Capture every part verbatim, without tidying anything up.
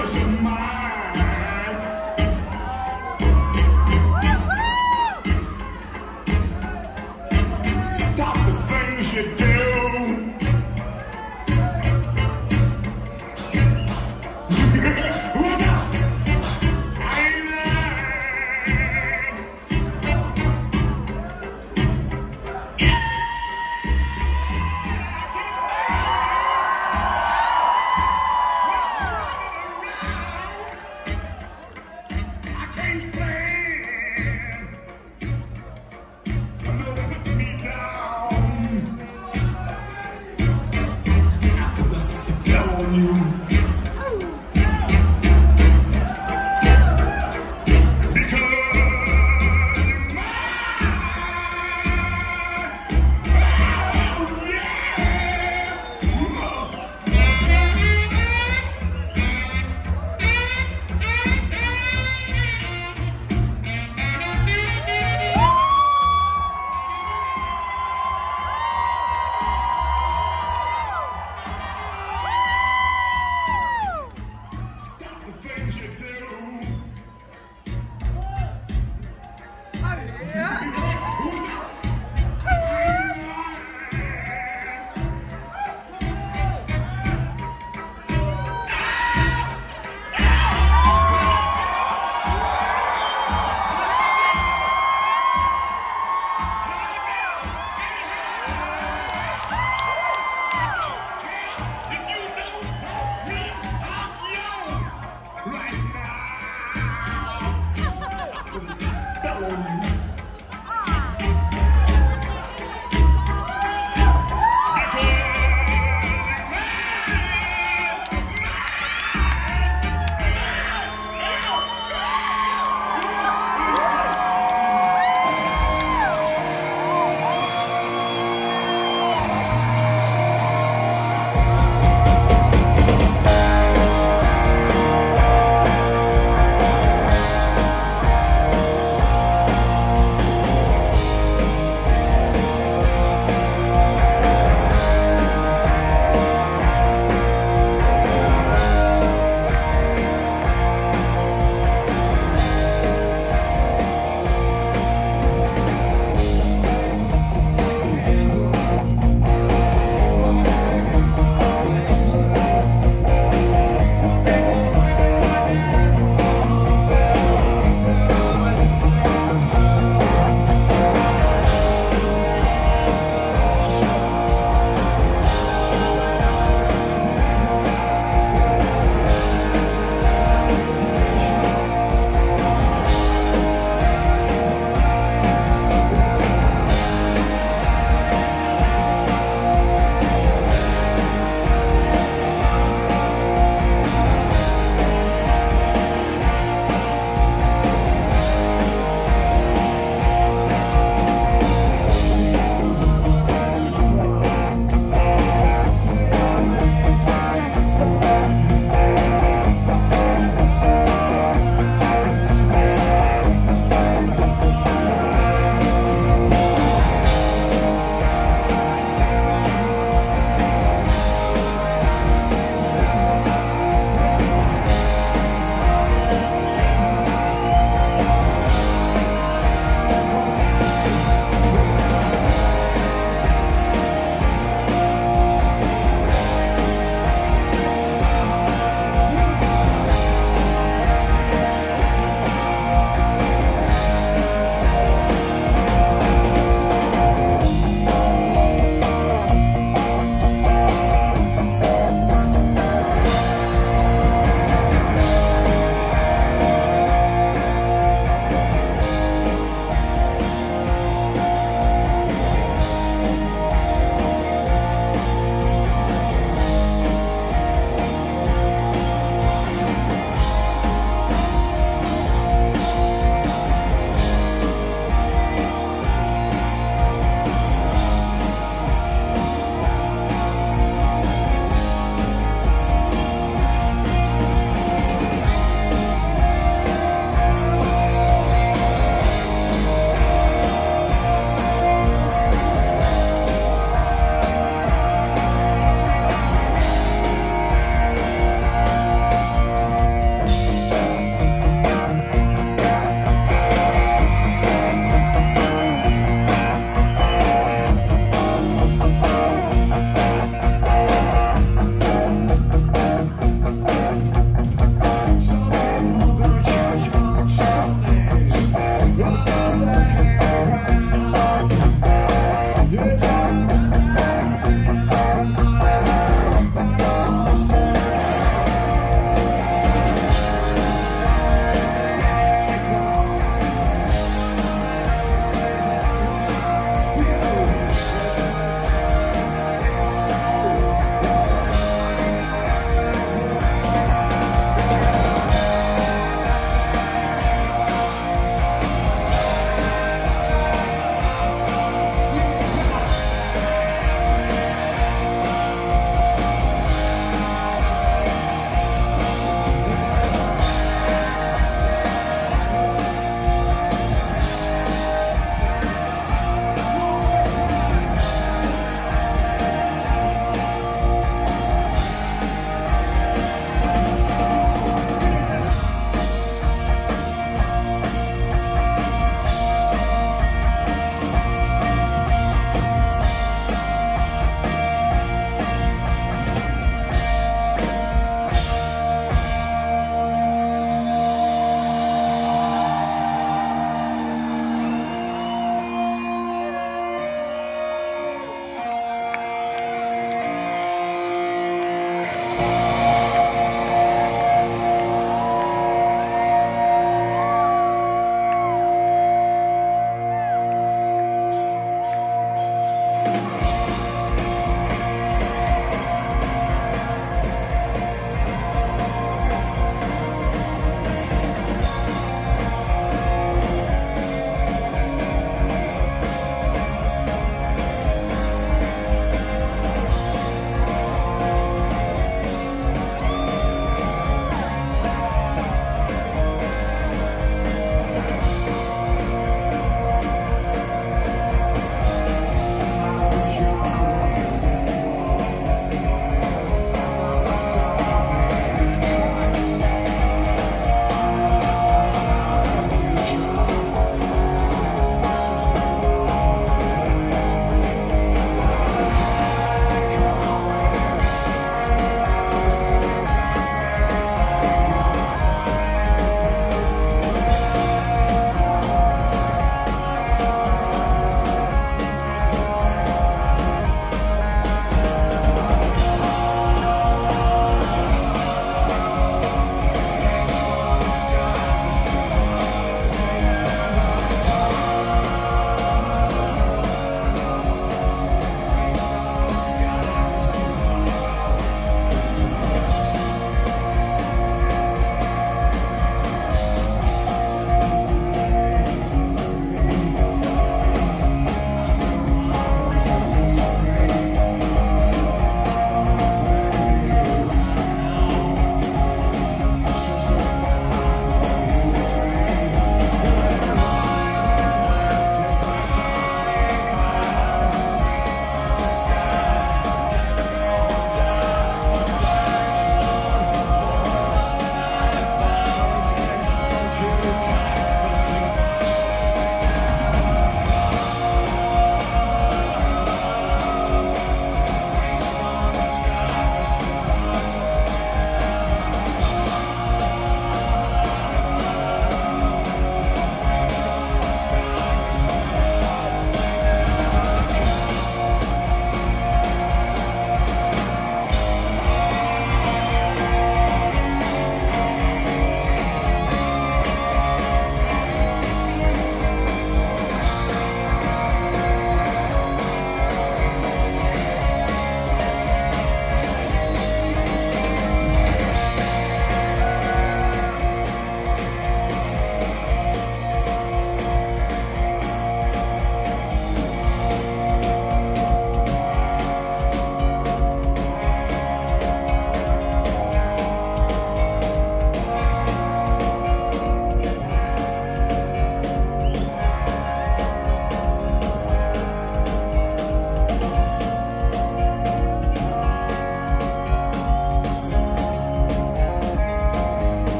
yours and mine. Stop the things you do. What's up? I ain't lying. I can't stand. I'm gonna put me down. After the spell on you.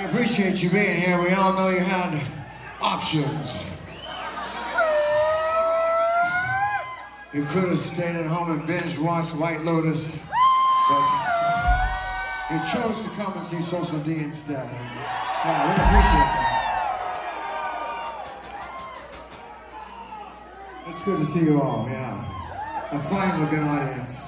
appreciate you being here. We all know you had options. You could have stayed at home and binge watched White Lotus, but you chose to come and see Social D instead. Yeah, we appreciate that. It's good to see you all, yeah. A fine looking audience.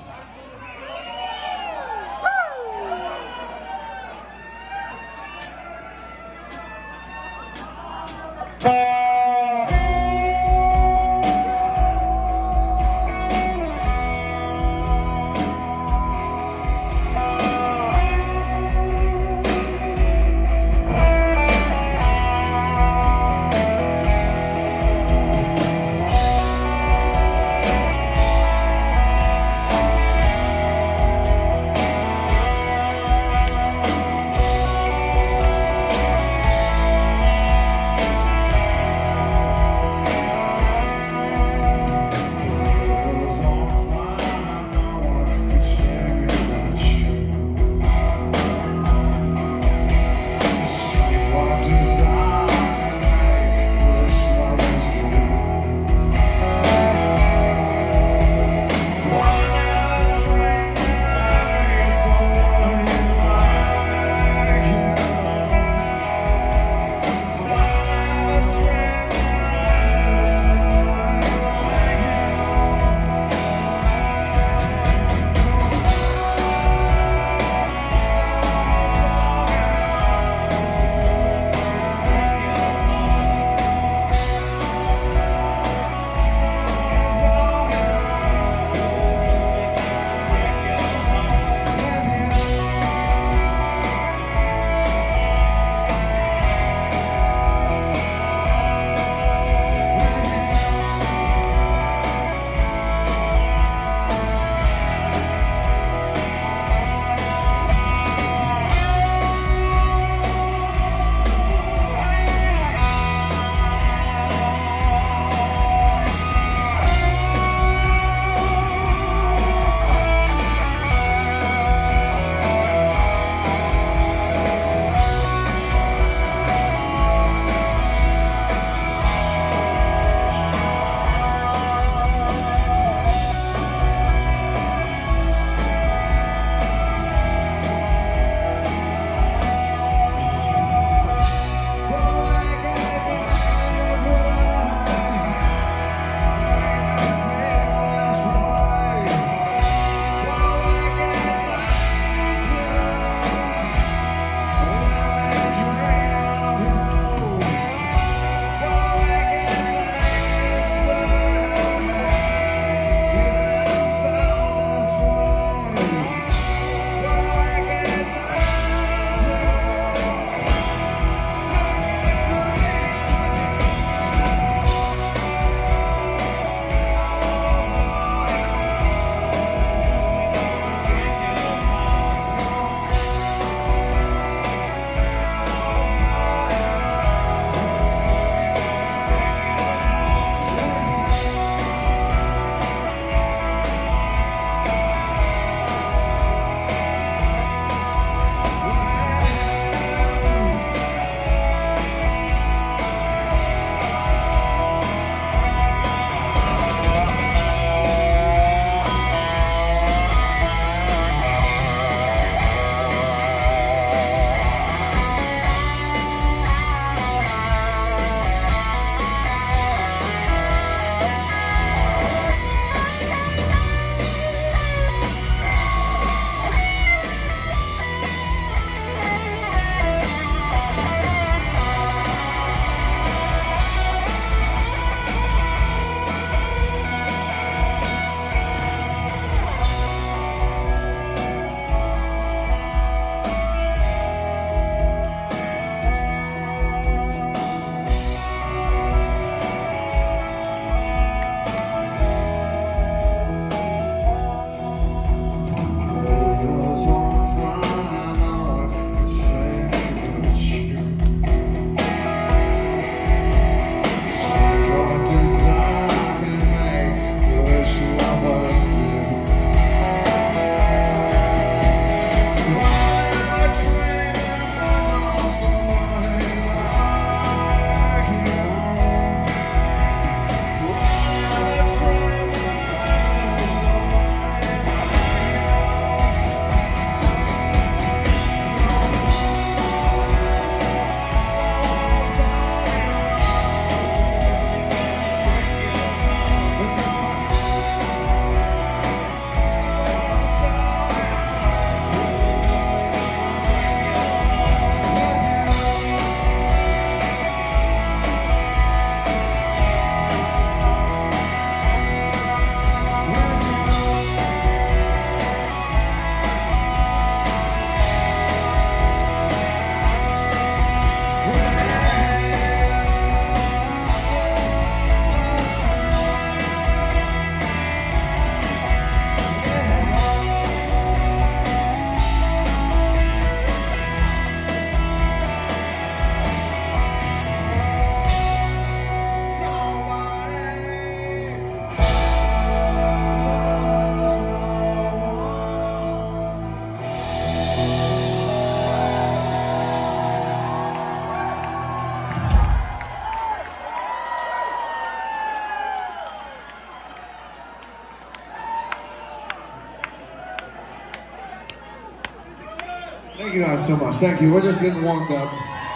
Thank you guys so much. Thank you. We're just getting warmed up.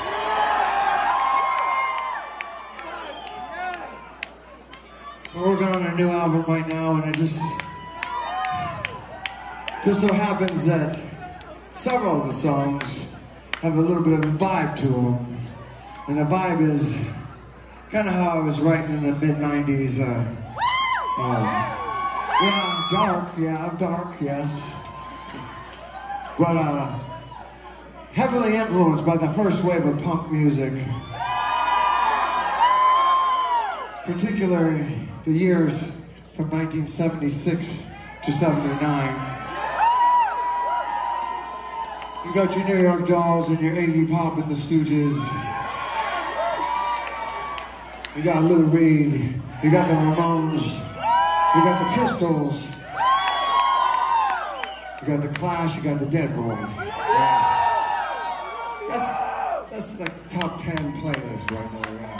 We're working on a new album right now, and it just just so happens that several of the songs have a little bit of a vibe to them, and the vibe is kind of how I was writing in the mid nineties. Uh, uh, yeah, dark. Yeah, dark. Yes, but uh. heavily influenced by the first wave of punk music, particularly the years from nineteen seventy-six to seventy-nine. You got your New York Dolls and your Iggy Pop and the Stooges. You got Lou Reed. You got the Ramones. You got the Pistols. You got the Clash. You got the Dead Boys. Yeah. That's, that's like the top ten playlist right now, yeah.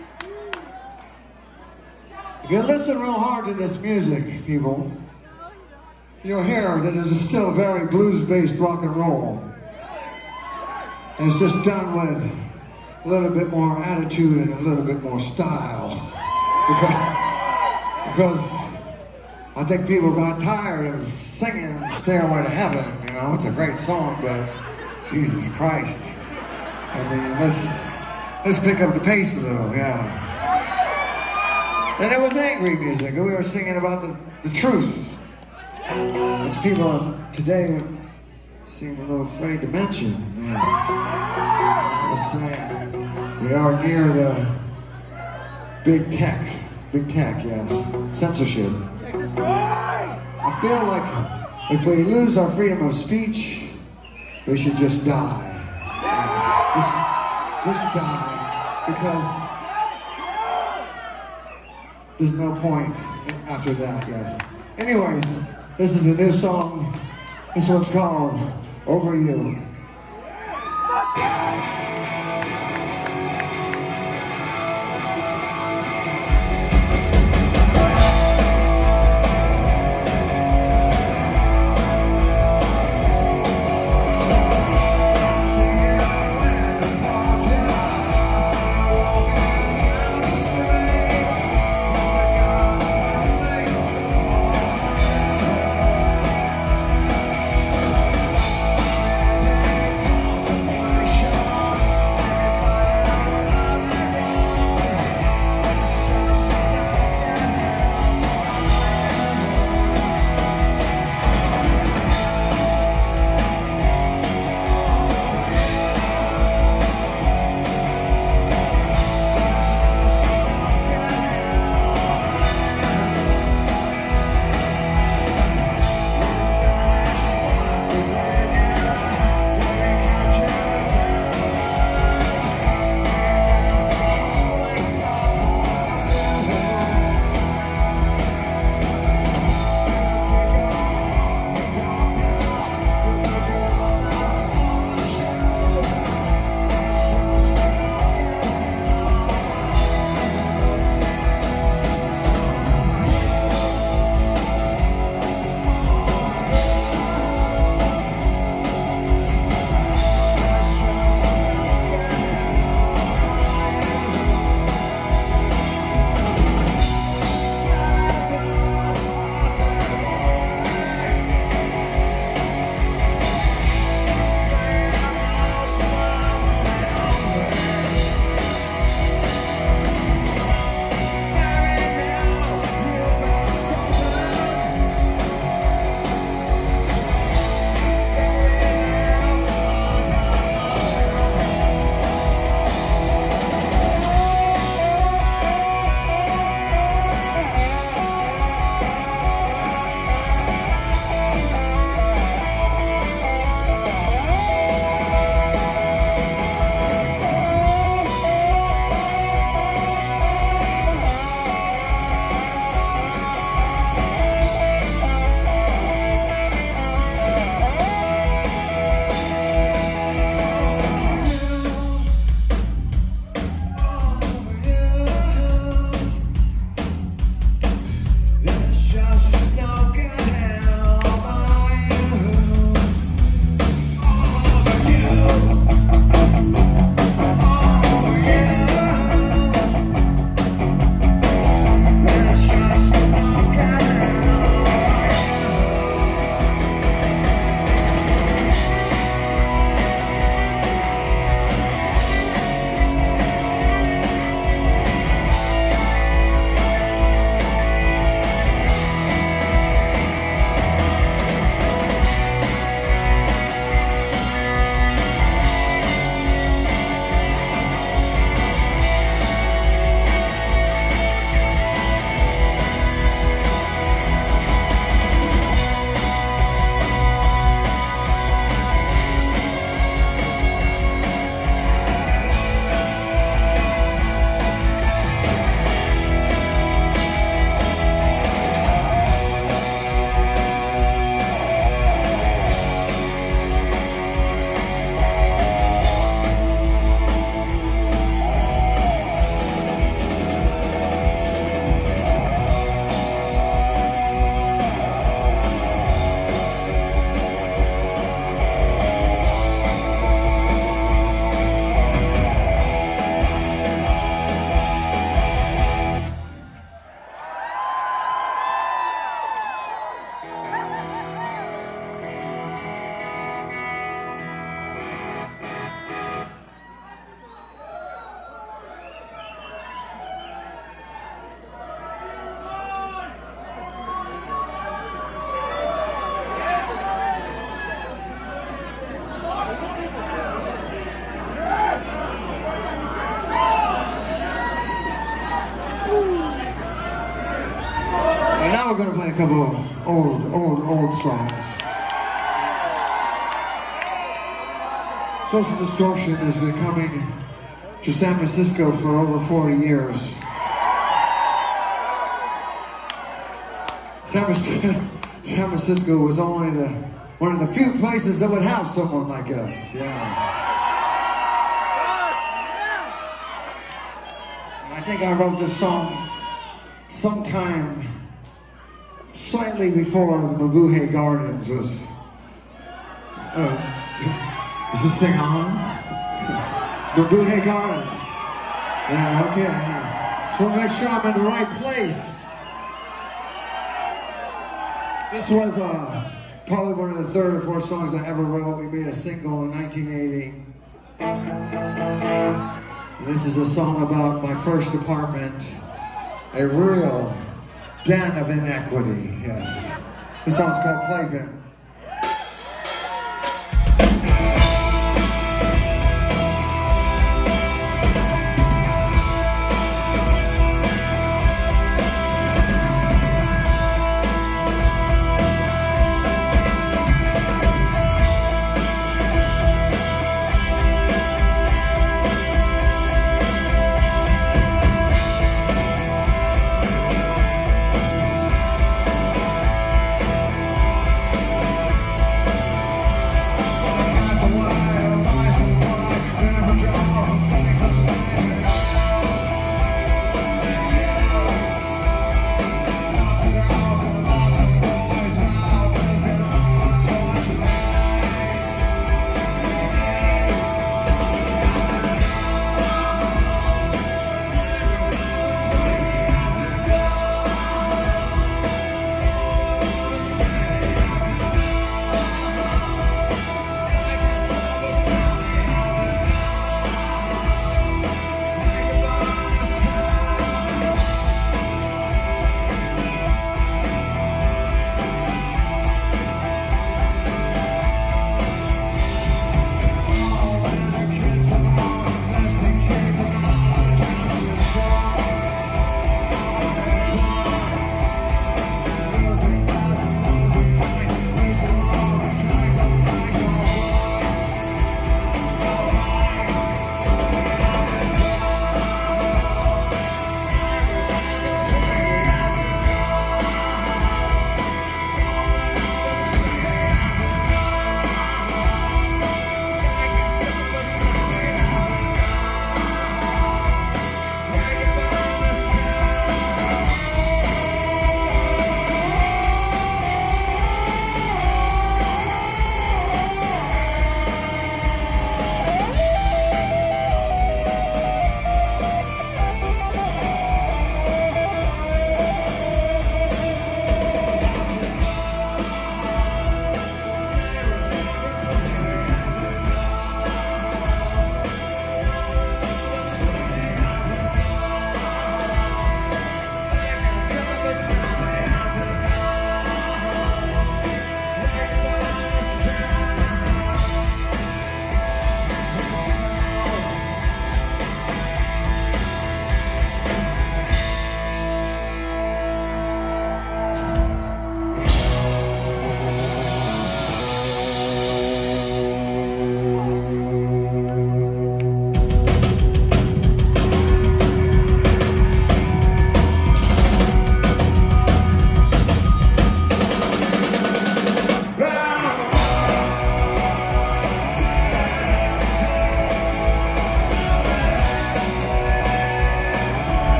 If you listen real hard to this music, people, you'll hear that it is still very blues-based rock and roll. And it's just done with a little bit more attitude and a little bit more style. Because, because I think people got tired of singing Stairway to Heaven, you know, it's a great song, but Jesus Christ. I mean, let's, let's pick up the pace a little, yeah. And it was angry music. We were singing about the, the truth. Which people today seem a little afraid to mention. Yeah. Just saying. We are near the big tech. Big tech, yes. Censorship. I feel like if we lose our freedom of speech, we should just die. Yeah. Just, just die. Because there's no point after that, yes. Anyways, this is a new song. This one's called Over You. couple old, old, old songs. Social Distortion has been coming to San Francisco for over forty years. San Francisco, San Francisco was only the one of the few places that would have someone like us. Yeah. I think I wrote this song sometime slightly before the Mabuhay Gardens was. Uh, is this thing on? Mabuhay Gardens. Yeah, okay. Yeah. Just want to make sure I'm in the right place. This was uh, probably one of the third or fourth songs I ever wrote. We made a single in nineteen eighty. And this is a song about my first apartment. A real den of inequity, yes. This song's called Playpen.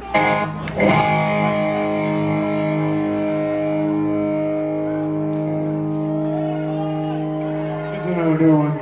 Here's another new one.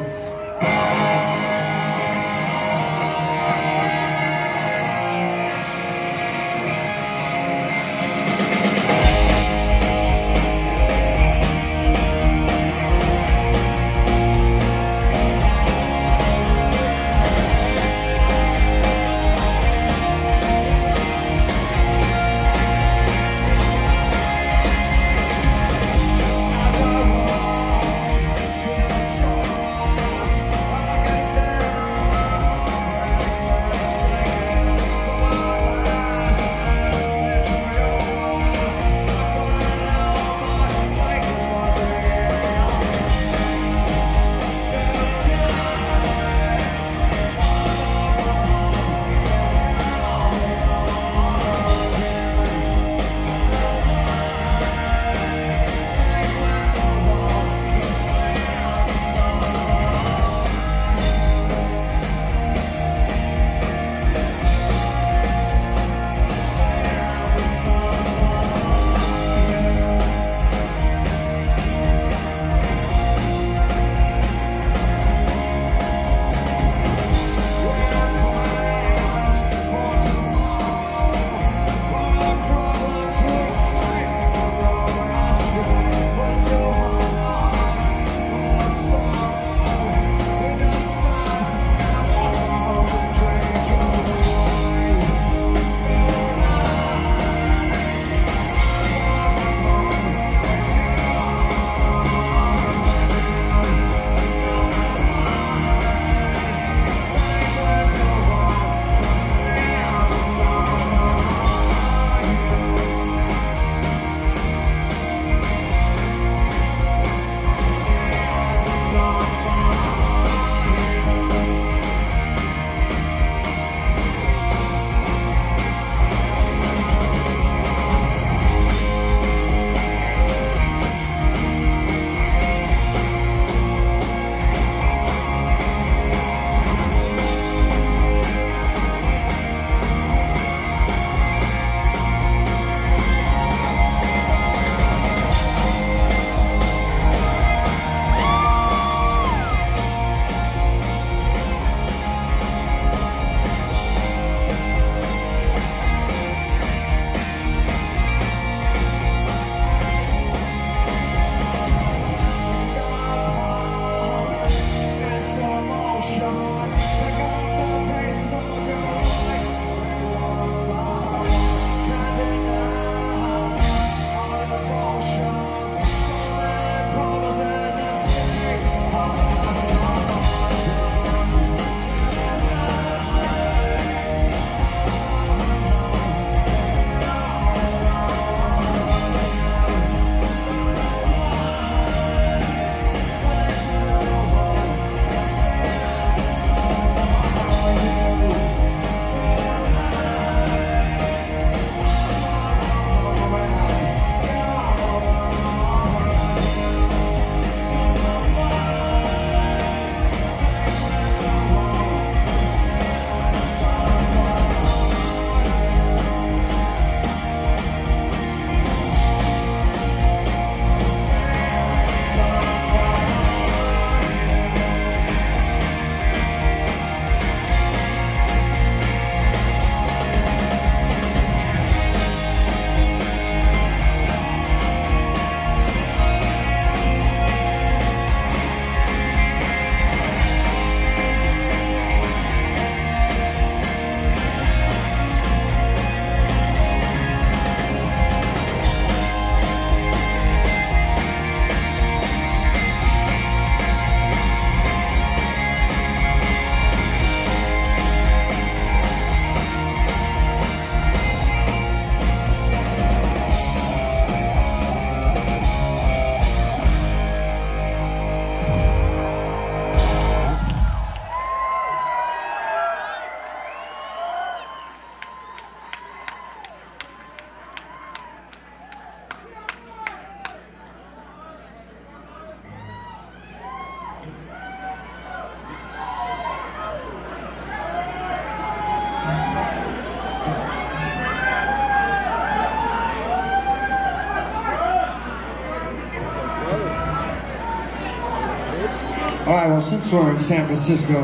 All right, well, since we're in San Francisco,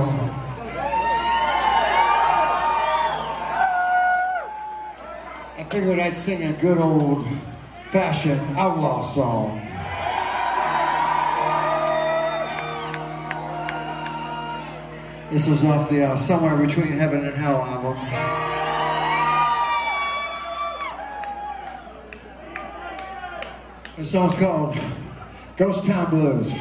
I figured I'd sing a good old-fashioned outlaw song. This was off the uh, Somewhere Between Heaven and Hell album. This song's called Ghost Town Blues.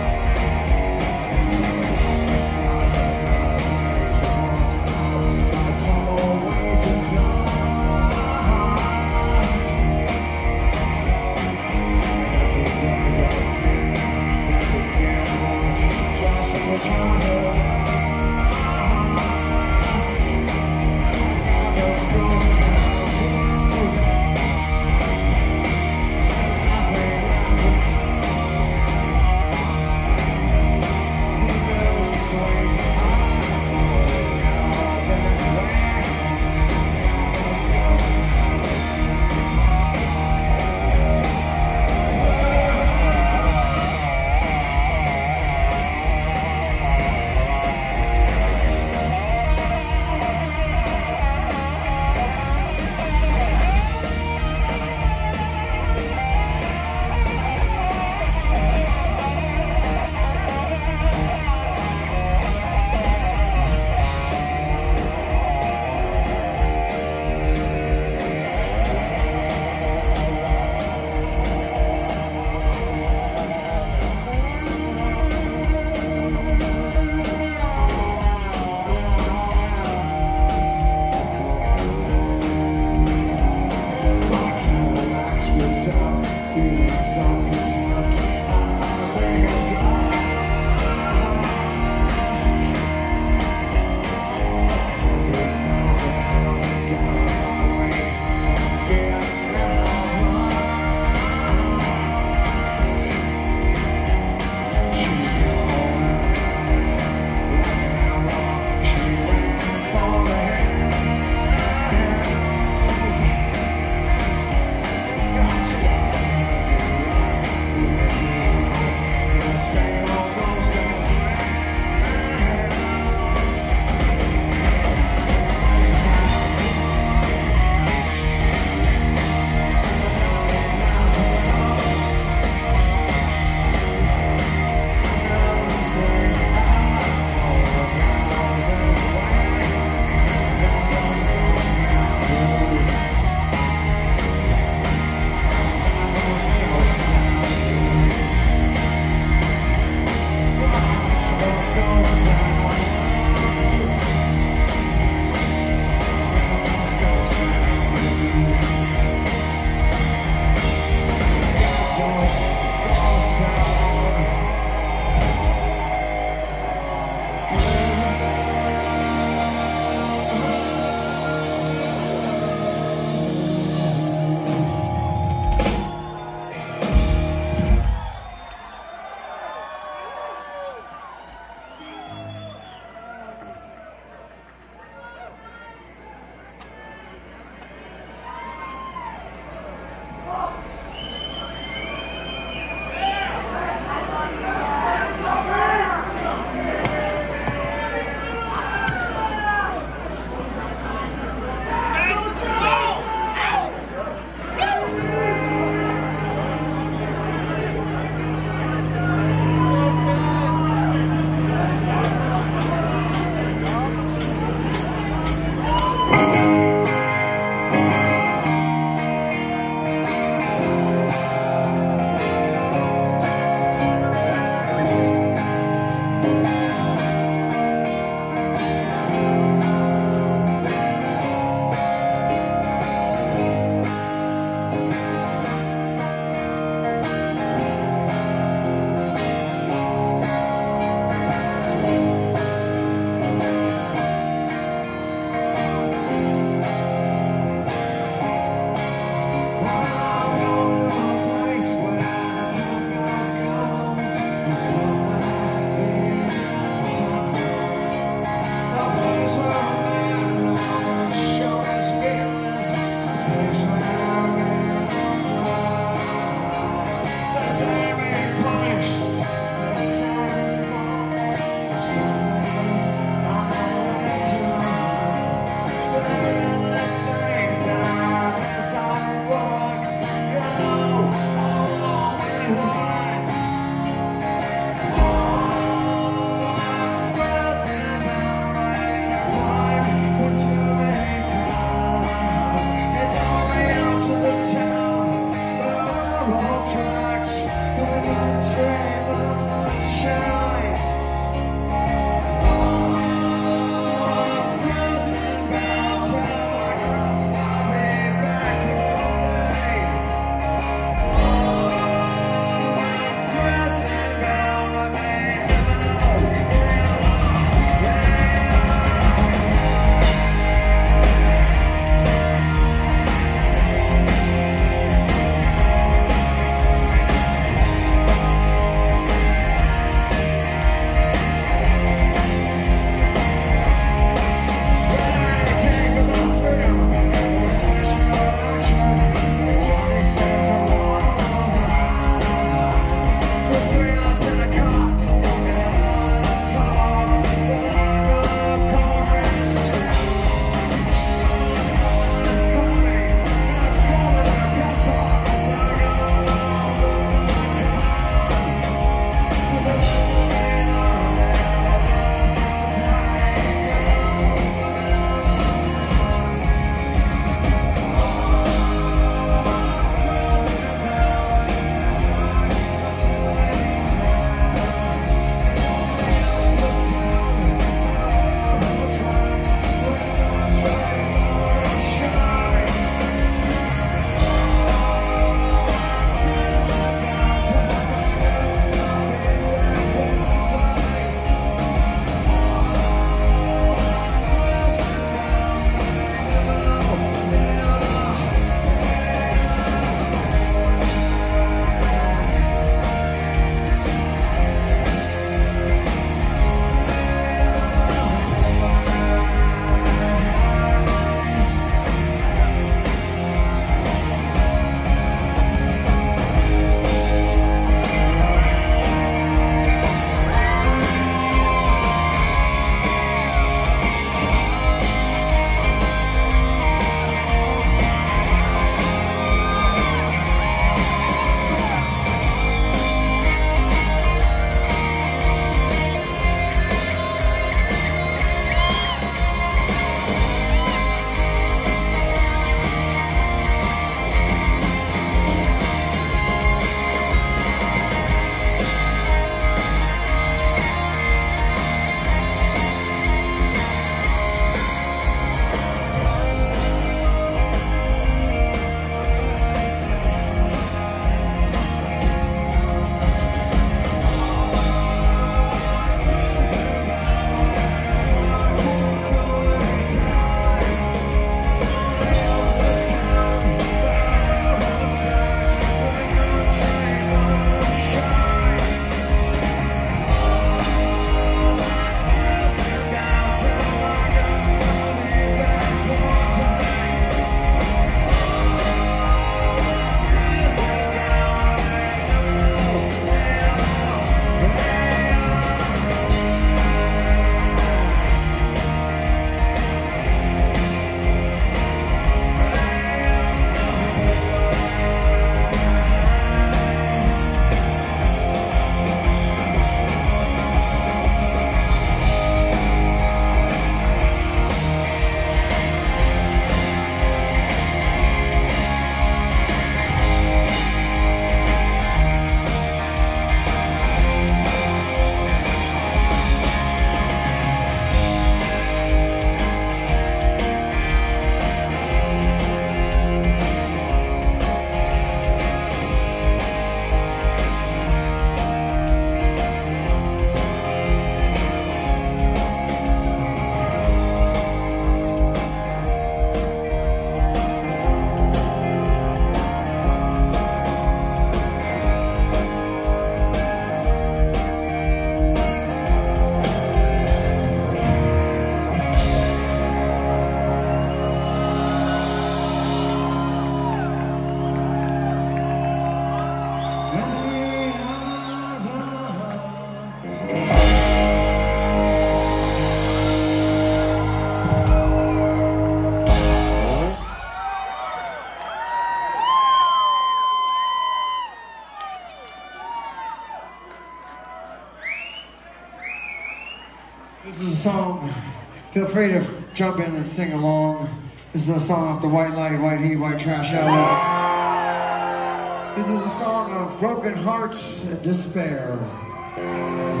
This is a song. Feel free to jump in and sing along. This is a song off the White Light, White Heat, White Trash album. This is a song of broken hearts and despair. Yes.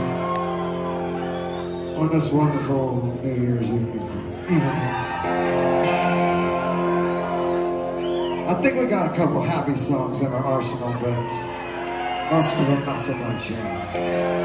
On this wonderful New Year's Eve evening. I think we got a couple happy songs in our arsenal, but most of them not so much, yeah.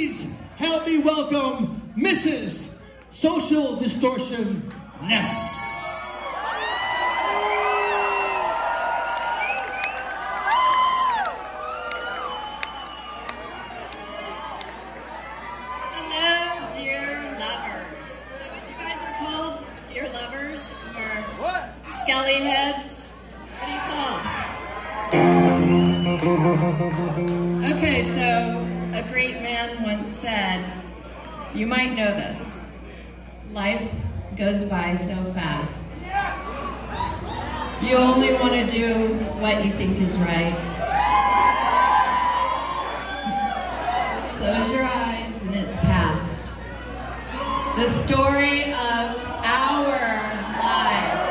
please help me welcome Missus Social Distortion Ness. Hello, dear lovers. Is that what you guys are called? Dear lovers? Or what? Skelly heads? What are you called? Okay, so a great man once said, you might know this, life goes by so fast. You only want to do what you think is right. Close your eyes and it's past. The story of our lives.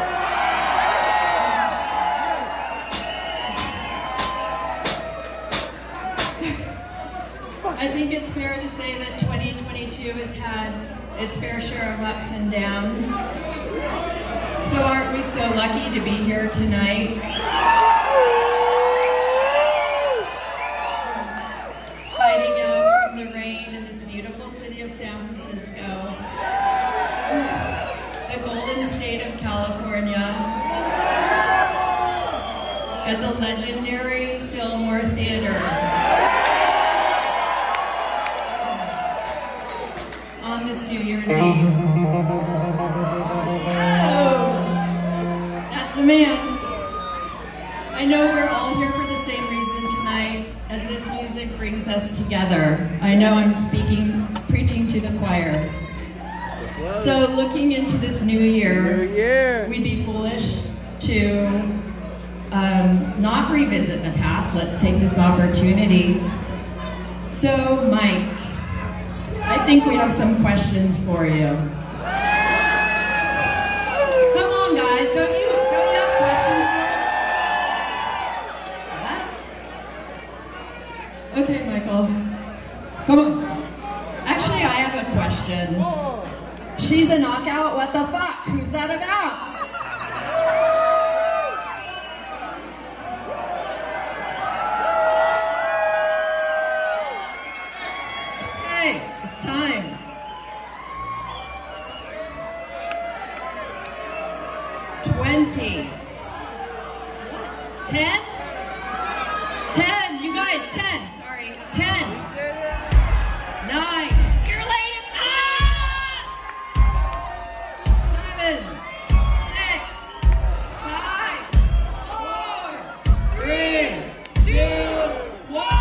I think it's fair to say that twenty twenty-two has had its fair share of ups and downs. So aren't we so lucky to be here tonight? Fighting out from the rain in this beautiful city of San Francisco, the golden state of California, at the legendary Fillmore Theater. On this New Year's Eve. Oh, that's the man. I know we're all here for the same reason tonight, as this music brings us together. I know I'm speaking, preaching to the choir. So looking into this new year, we'd be foolish to um, not revisit the past. Let's take this opportunity. So, Mike, I think we have some questions for you. Come on, guys, don't you, don't you have questions for me? What? Okay, Michael, come on. Actually, I have a question. She's a knockout, what the fuck? Who's that about? Time. Twenty. Ten? Ten, you guys, ten, sorry. Ten. Nine. You're late, it's Seven. Six. Five. Four. Three. Two. One.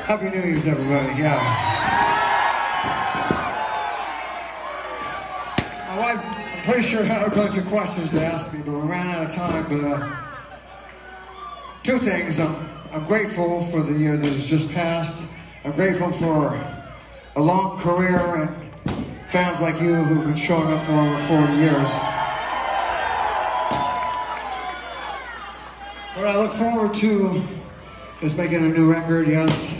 Happy New Year's, everybody. Yeah. My wife, I'm pretty sure, had a bunch of questions to ask me, but we ran out of time. But uh, two things. I'm, I'm grateful for the year that has just passed. I'm grateful for a long career and fans like you who've been showing up for over forty years. What I look forward to is making a new record, yes.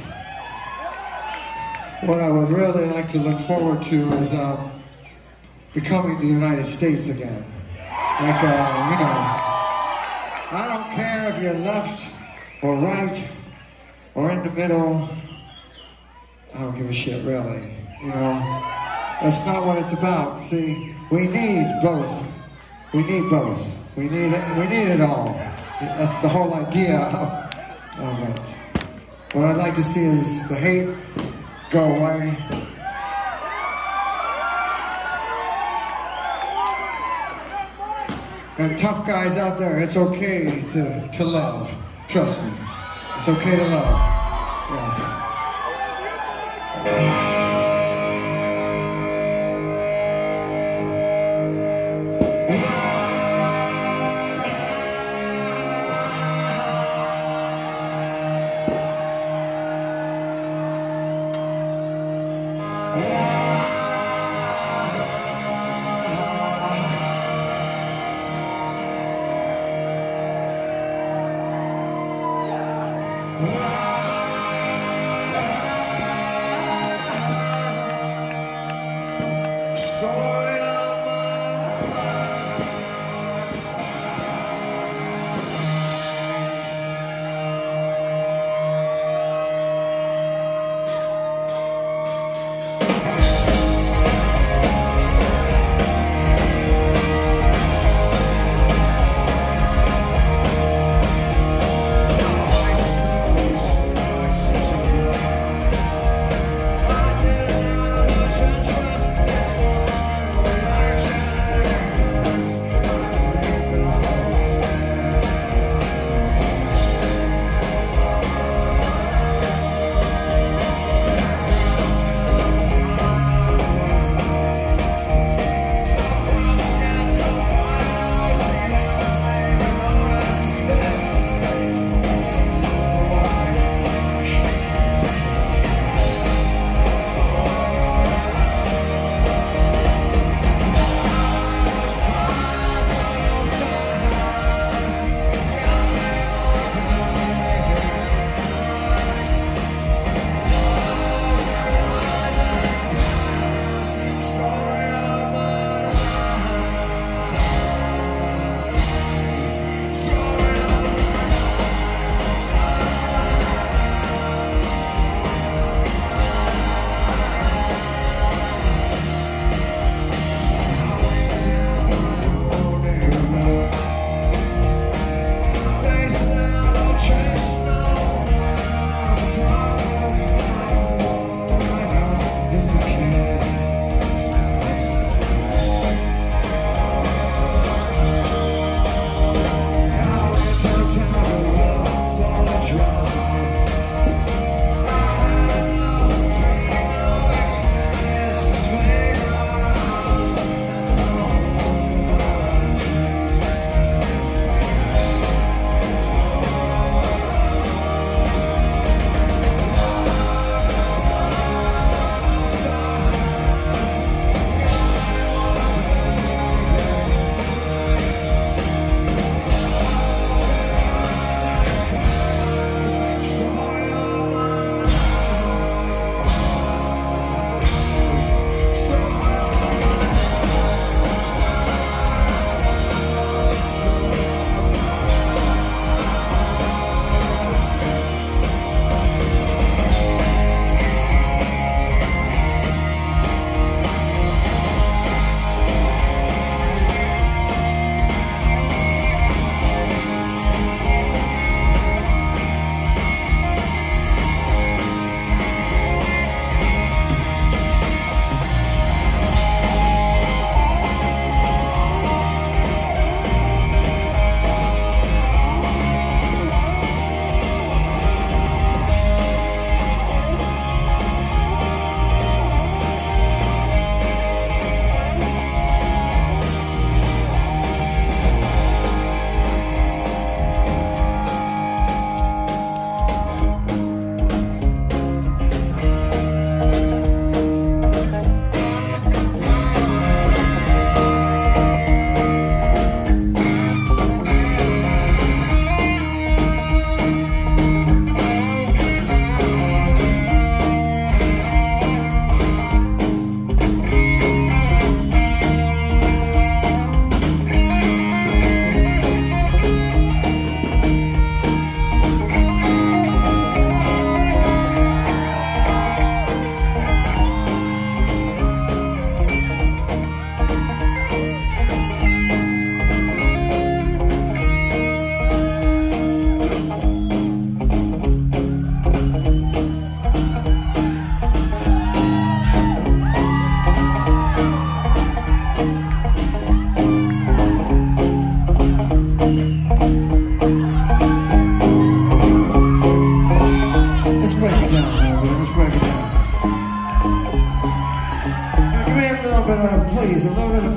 What I would really like to look forward to is uh, becoming the United States again. Like, uh, you know, I don't care if you're left or right or in the middle. I don't give a shit, really. You know, that's not what it's about. See, we need both. We need both. We need it. We need it all. That's the whole idea of, of it. What I'd like to see is the hate go away. And tough guys out there, it's okay to, to love. Trust me. It's okay to love. Yes.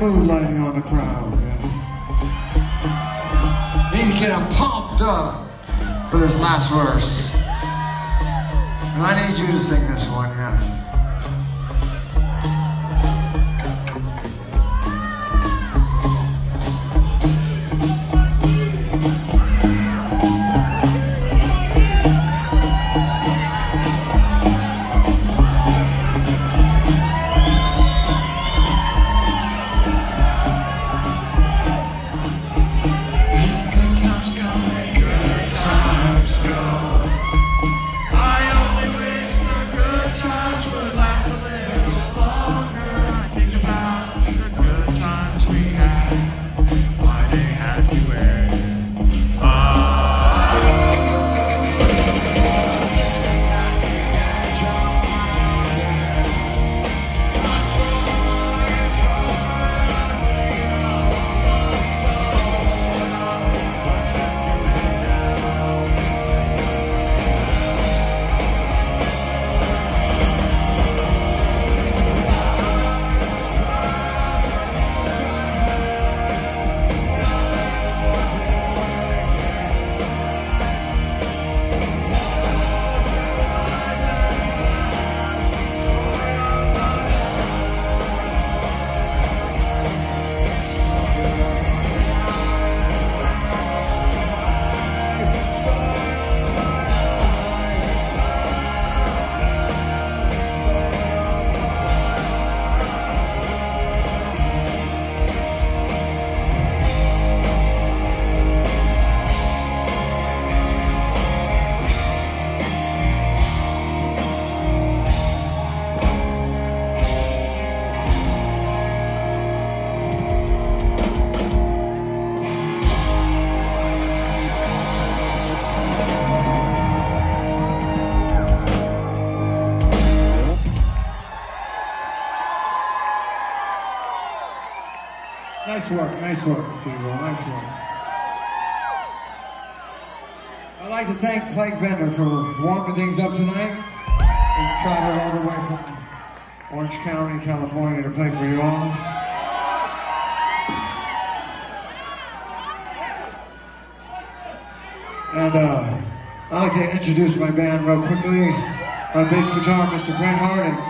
mood lighting on the crowd. Yes. Need to get them pumped up for this last verse. And I need you to sing this one, yes. Nice work, nice work, people, nice work. I'd like to thank Plague Vendor for warming things up tonight. We've traveled all the way from Orange County, California to play for you all. And uh, I'd like to introduce my band real quickly. On bass guitar, Mister Brent Harding.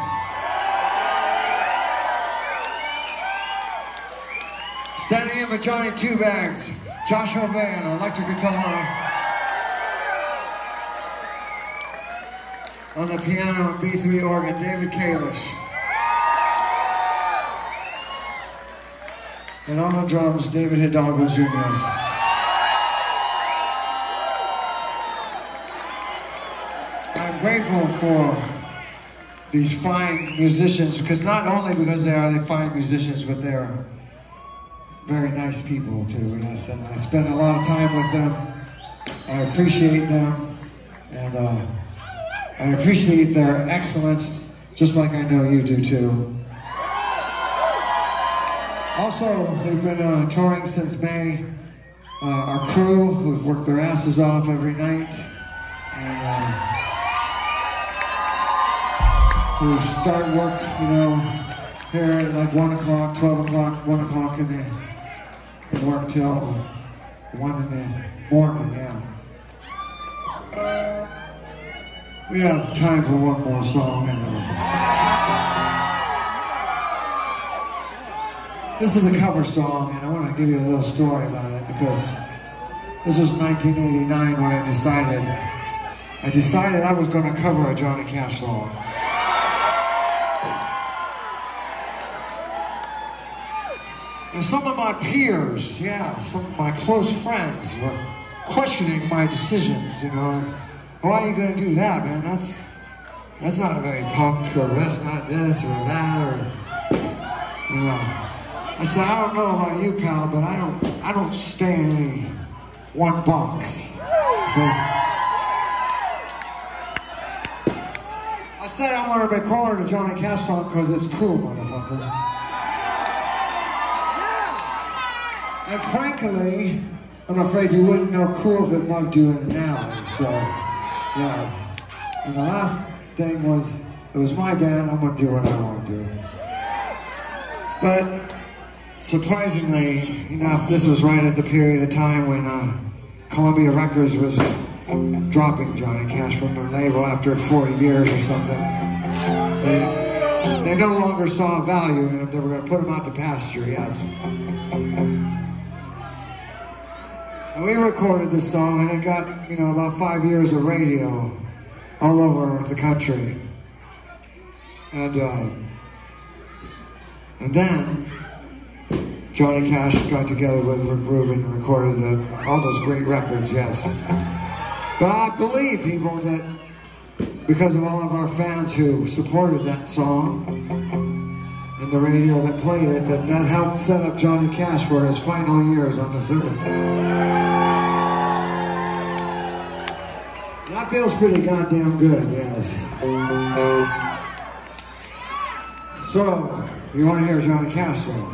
Standing in with Johnny Two Bags, Joshua Van on electric guitar. On the piano and B three organ, David Kalish. And on the drums, David Hidalgo Junior I'm grateful for these fine musicians, because not only because they are the fine musicians, but they're very nice people too, yes, and I spend a lot of time with them. I appreciate them, and uh, I appreciate their excellence, just like I know you do too. Also, we've been uh, touring since May. Uh, our crew, who've worked their asses off every night, and uh, who start work, you know, here at like one o'clock, twelve o'clock, one o'clock in the and work till one in the morning, yeah. We have time for one more song. And, uh, this is a cover song, and I want to give you a little story about it, because this was nineteen eighty-nine when I decided, I decided I was going to cover a Johnny Cash song. And some of my peers, yeah, some of my close friends were questioning my decisions, you know. Why are you going to do that, man? That's that's not very punk, or that's not this, or that, or, you know. I said, I don't know about you, pal, but I don't, I don't stay in any one box. So, I said I want to record a Johnny Cash song because it's cool, motherfucker. And frankly, I'm afraid you wouldn't know cool if it mugged you in an alley, so, yeah. And the last thing was, it was my band, I'm gonna do what I wanna do. But Surprisingly enough, this was right at the period of time when uh, Columbia Records was dropping Johnny Cash from their label after forty years or something. They, they no longer saw value in him. They were going to put him out to pasture, yes. And we recorded this song, and it got, you know, about five years of radio all over the country. And, uh, and then Johnny Cash got together with Rick Rubin and recorded the, all those great records, yes. But I believe, people, that because of all of our fans who supported that song and the radio that played it, that that helped set up Johnny Cash for his final years on this earth. That feels pretty goddamn good, yes. So, you want to hear a Johnny Cash song?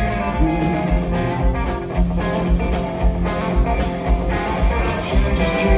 Just